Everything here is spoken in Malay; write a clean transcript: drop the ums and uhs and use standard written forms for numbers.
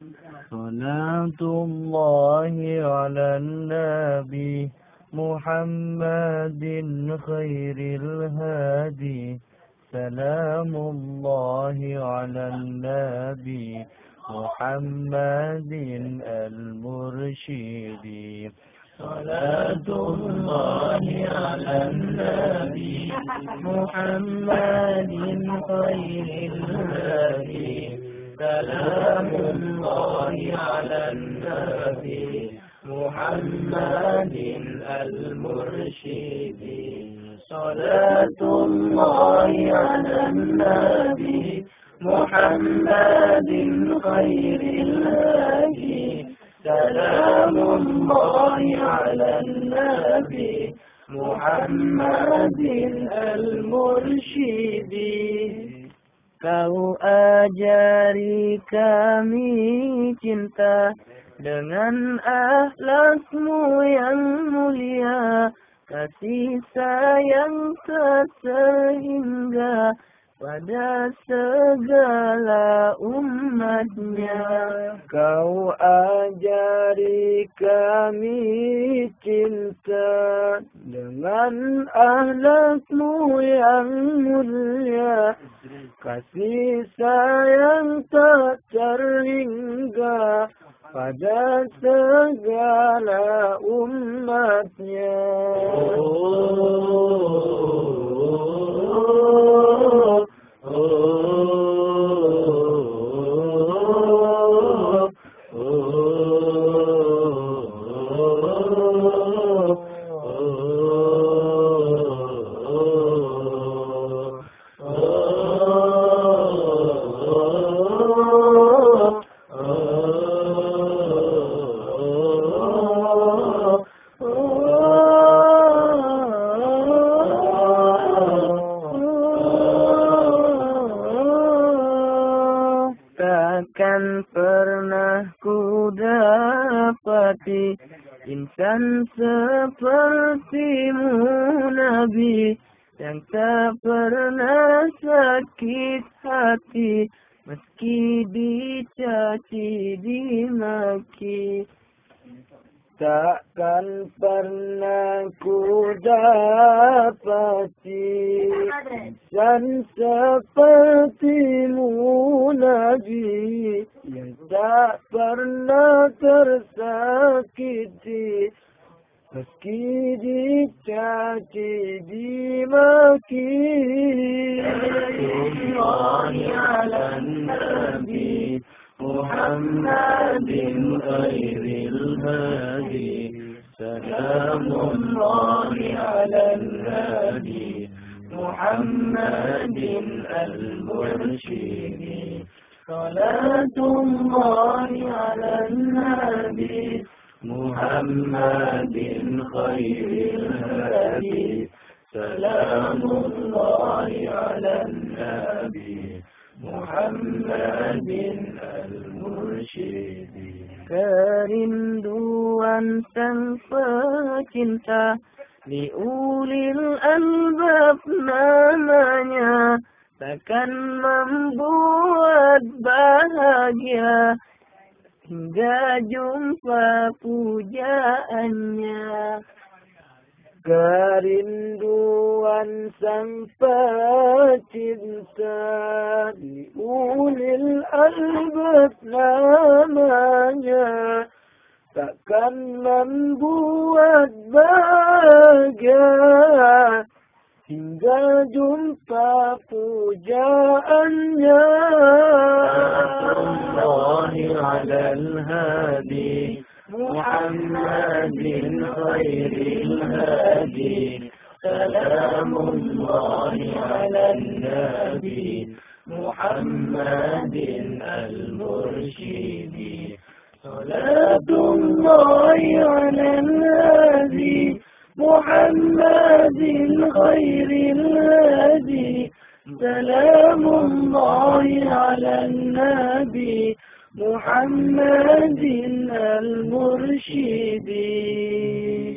صلاة الله على النبي محمد خير الهادي. سلام الله على النبي محمد المرشد. صلاة الله على النبي محمد خير الهادي. سلام الله على النبي محمد المرشد. صلاة الله على النبي محمد خير الهادي. سلام الله على النبي محمد المرشد. Kau ajari kami cinta dengan akhlakmu yang mulia, kasih sayang tak terhingga pada segala umatnya. Kau ajari kami cinta dengan akhlakmu yang mulia, kasih sayang tak terhingga pada segala umatnya. Takkan pernah ku dapati insan sepertimu Nabi, yang tak pernah sakit hati meski dicaci dimaki. Takkan pernah ku dapati insan sepertimu Nabi, yang tak pernah tersakiti meski dicaci dimaki. Sallallahu ala nabi Muhammadin khairil hadi. Salamullahi ala nabi Muhammadin al-murshidi. Salatullahi ala nabi Muhammadin khairil hadi. Salamullahi ala nabi Muhammadin al-murshidi. Kerinduan sang pecinta di ulil albab namanya, takkan membuat bahagia hingga jumpa pujaannya. Kerinduan sang pecinta di ulil albab namanya, takkan membuat bahagia hingga jumpa pujaannya. Sallallahu alal hadi Muhammadin khairil hadi. Salamullahi ala nabi Muhammadin al-murshidi. Salatullahi ala nabi Muhammadin khairil hadi. Salamullahi ala nabi Muhammadin al-murshidi.